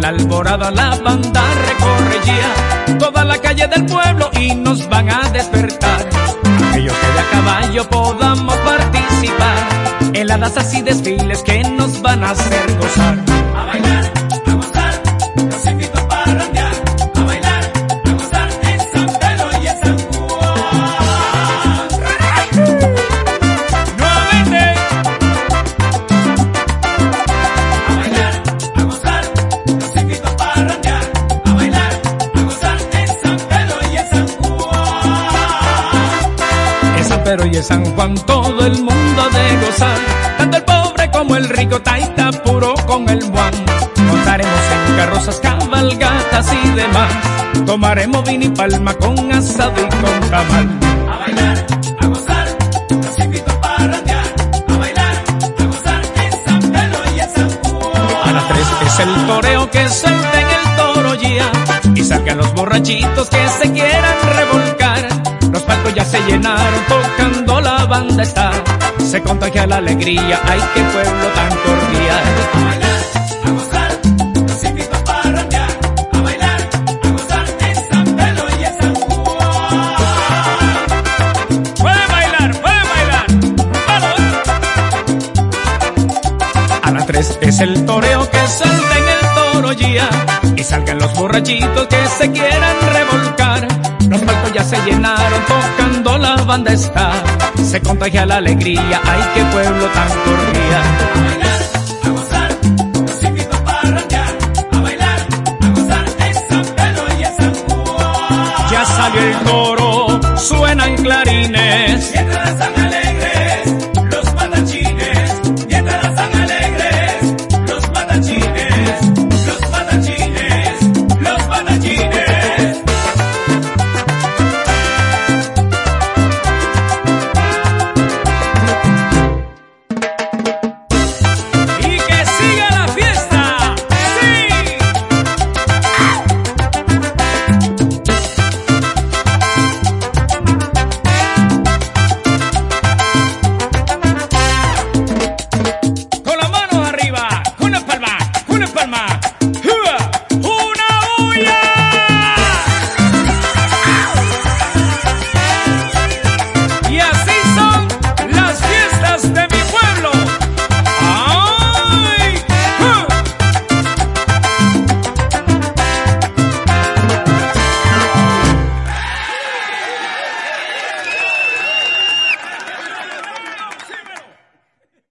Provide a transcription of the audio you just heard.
la alborada la banda recorre ya toda la calle del pueblo y nos van a despertar. Aquellos que de a caballo podamos participar en las danzas y desfiles que nos van a hacer gozar. A bailar, a gozar, los invito a parrandear. A bailar, a gozar en San Pedro y en San Juan. Nuevamente. A bailar, a gozar, los invito a parrandear. A bailar, a gozar en San Pedro y en San Juan. En San Pedro y en San Juan todo el mundo ha de gozar, tanto el pobre como el rico, taita puro con el guan. Montaremos en carrozas, cabalgatas y demás, tomaremos vino y palma con asado y con tamal. A bailar, a gozar, los invito a parrandear. A bailar, a gozar en San Pedro y en San Juan. A las 3 es el toreo, que suelten el toro ya y salgan los borrachitos que se quieran revolcar. Los palcos ya se llenaron, tocando la banda está, se contagia la alegría, ay qué pueblo tan cordial. A bailar, a gozar, los invito a parrandear. A bailar, a gozar en San Pedro y en San Juan. ¡Pueden bailar, pueden bailar! ¡Vamos! A las 3 es el toreo, que suelten el toro ya y salgan los borrachitos que se quieran revolcar. Los palcos ya se llenaron, tocando la banda está, se contagia la alegría, ay qué pueblo tan cordial.